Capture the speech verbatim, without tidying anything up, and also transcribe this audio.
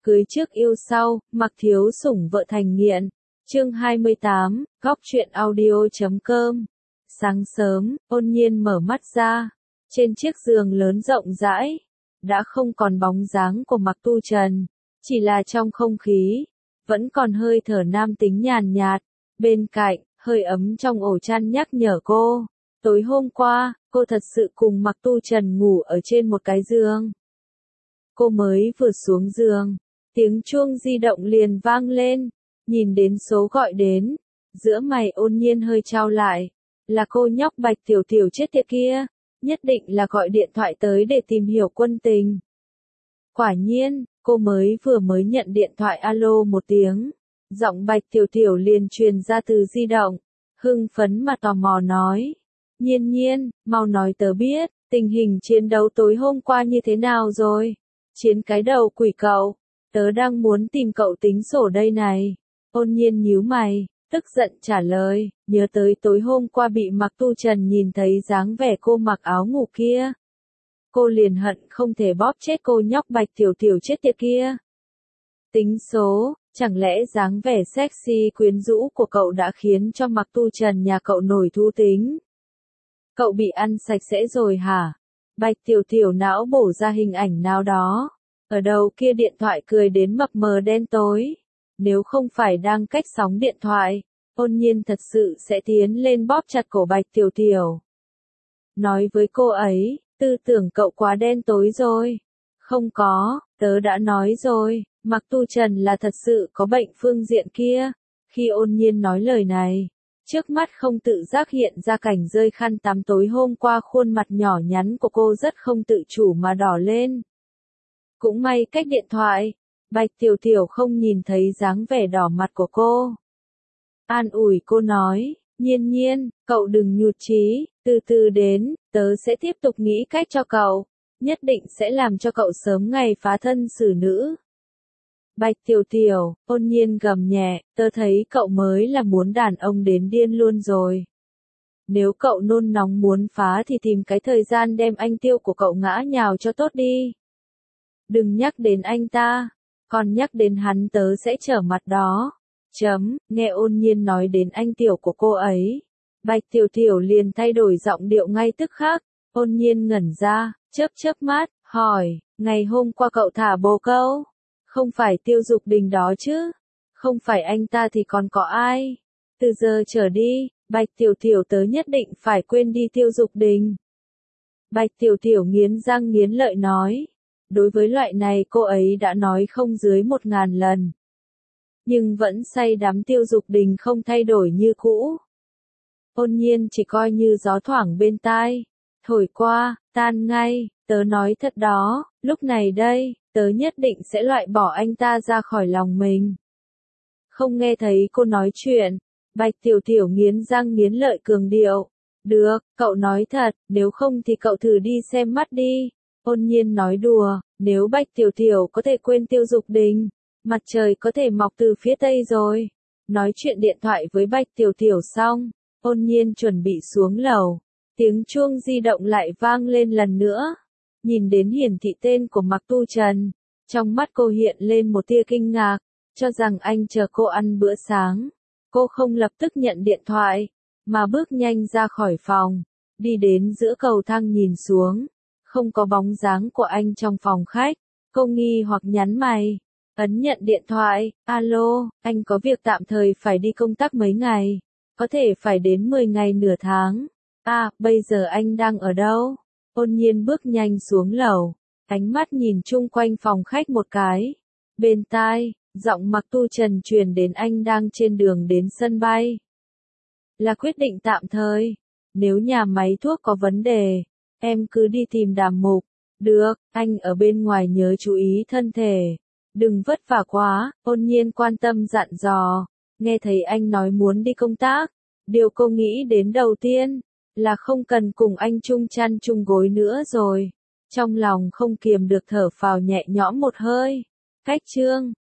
Cưới trước yêu sau, mặc thiếu sủng vợ thành nghiện. Chương hai mươi tám, góc truyện audio chấm com. Sáng sớm, Ôn Nhiên mở mắt ra. Trên chiếc giường lớn rộng rãi, đã không còn bóng dáng của Mạc Tu Trần. Chỉ là trong không khí, vẫn còn hơi thở nam tính nhàn nhạt. Bên cạnh, hơi ấm trong ổ chăn nhắc nhở cô. Tối hôm qua, cô thật sự cùng Mạc Tu Trần ngủ ở trên một cái giường. Cô mới vừa xuống giường, tiếng chuông di động liền vang lên. Nhìn đến số gọi đến, giữa mày Ôn Nhiên hơi chau lại. Là cô nhóc Bạch Tiểu Tiểu chết tiệt kia, nhất định là gọi điện thoại tới để tìm hiểu quân tình. Quả nhiên, cô mới vừa mới nhận điện thoại alo một tiếng, giọng Bạch Tiểu Tiểu liền truyền ra từ di động, hưng phấn mà tò mò nói. Nhiên Nhiên, mau nói tớ biết, tình hình chiến đấu tối hôm qua như thế nào rồi? Chiến cái đầu quỷ cậu, tớ đang muốn tìm cậu tính sổ đây này. Ôn Nhiên nhíu mày, tức giận trả lời, nhớ tới tối hôm qua bị Mạc Tu Trần nhìn thấy dáng vẻ cô mặc áo ngủ kia. Cô liền hận không thể bóp chết cô nhóc Bạch Tiểu Tiểu chết tiệt kia. Tính số, chẳng lẽ dáng vẻ sexy quyến rũ của cậu đã khiến cho Mạc Tu Trần nhà cậu nổi thú tính? Cậu bị ăn sạch sẽ rồi hả? Bạch Tiểu Tiểu não bổ ra hình ảnh nào đó. Ở đầu kia điện thoại cười đến mập mờ đen tối. Nếu không phải đang cách sóng điện thoại, Ôn Nhiên thật sự sẽ tiến lên bóp chặt cổ Bạch Tiểu Tiểu. Nói với cô ấy, tư tưởng cậu quá đen tối rồi. Không có, tớ đã nói rồi, Mạc Tu Trần là thật sự có bệnh phương diện kia. Khi Ôn Nhiên nói lời này, trước mắt không tự giác hiện ra cảnh rơi khăn tắm tối hôm qua, khuôn mặt nhỏ nhắn của cô rất không tự chủ mà đỏ lên. Cũng may cách điện thoại, Bạch Tiểu Tiểu không nhìn thấy dáng vẻ đỏ mặt của cô. An ủi cô nói, Nhiên Nhiên, cậu đừng nhụt chí, từ từ đến, tớ sẽ tiếp tục nghĩ cách cho cậu, nhất định sẽ làm cho cậu sớm ngày phá thân xử nữ. Bạch Tiểu Tiểu, Ôn Nhiên gầm nhẹ, tớ thấy cậu mới là muốn đàn ông đến điên luôn rồi. Nếu cậu nôn nóng muốn phá thì tìm cái thời gian đem anh Tiêu của cậu ngã nhào cho tốt đi. Đừng nhắc đến anh ta, còn nhắc đến hắn tớ sẽ trở mặt đó. Chấm, nghe Ôn Nhiên nói đến anh Tiểu của cô ấy. Bạch Tiểu Tiểu liền thay đổi giọng điệu ngay tức khắc. Ôn Nhiên ngẩn ra, chớp chớp mắt, hỏi, ngày hôm qua cậu thả bồ câu? Không phải Tiêu Dục Đình đó chứ? Không phải anh ta thì còn có ai? Từ giờ trở đi, Bạch Tiểu Tiểu tớ nhất định phải quên đi Tiêu Dục Đình. Bạch Tiểu Tiểu nghiến răng nghiến lợi nói. Đối với loại này cô ấy đã nói không dưới một ngàn lần. Nhưng vẫn say đắm Tiêu Dục Đình không thay đổi như cũ. Ôn Nhiên chỉ coi như gió thoảng bên tai. Thổi qua, tan ngay, tớ nói thật đó, lúc này đây, tớ nhất định sẽ loại bỏ anh ta ra khỏi lòng mình. Không nghe thấy cô nói chuyện, Bạch Tiểu Tiểu nghiến răng nghiến lợi cường điệu. Được, cậu nói thật, nếu không thì cậu thử đi xem mắt đi. Ôn Nhiên nói đùa, nếu Bạch Tiểu Tiểu có thể quên Tiêu Dục Đình, mặt trời có thể mọc từ phía tây rồi. Nói chuyện điện thoại với Bạch Tiểu Tiểu xong, Ôn Nhiên chuẩn bị xuống lầu. Tiếng chuông di động lại vang lên lần nữa. Nhìn đến hiển thị tên của Mạc Tu Trần, trong mắt cô hiện lên một tia kinh ngạc, cho rằng anh chờ cô ăn bữa sáng. Cô không lập tức nhận điện thoại, mà bước nhanh ra khỏi phòng, đi đến giữa cầu thang nhìn xuống. Không có bóng dáng của anh trong phòng khách, cô nghi hoặc nhắn mày, ấn nhận điện thoại, alo, anh có việc tạm thời phải đi công tác mấy ngày, có thể phải đến mười ngày nửa tháng. À, bây giờ anh đang ở đâu? Ôn Nhiên bước nhanh xuống lầu, ánh mắt nhìn chung quanh phòng khách một cái. Bên tai, giọng Mạc Tu Trần truyền đến anh đang trên đường đến sân bay. Là quyết định tạm thời, nếu nhà máy thuốc có vấn đề, em cứ đi tìm Đàm Mục. Được, anh ở bên ngoài nhớ chú ý thân thể. Đừng vất vả quá, Ôn Nhiên quan tâm dặn dò. Nghe thấy anh nói muốn đi công tác, điều cô nghĩ đến đầu tiên là không cần cùng anh chung chăn chung gối nữa rồi. Trong lòng không kiềm được thở phào nhẹ nhõm một hơi. Cách chương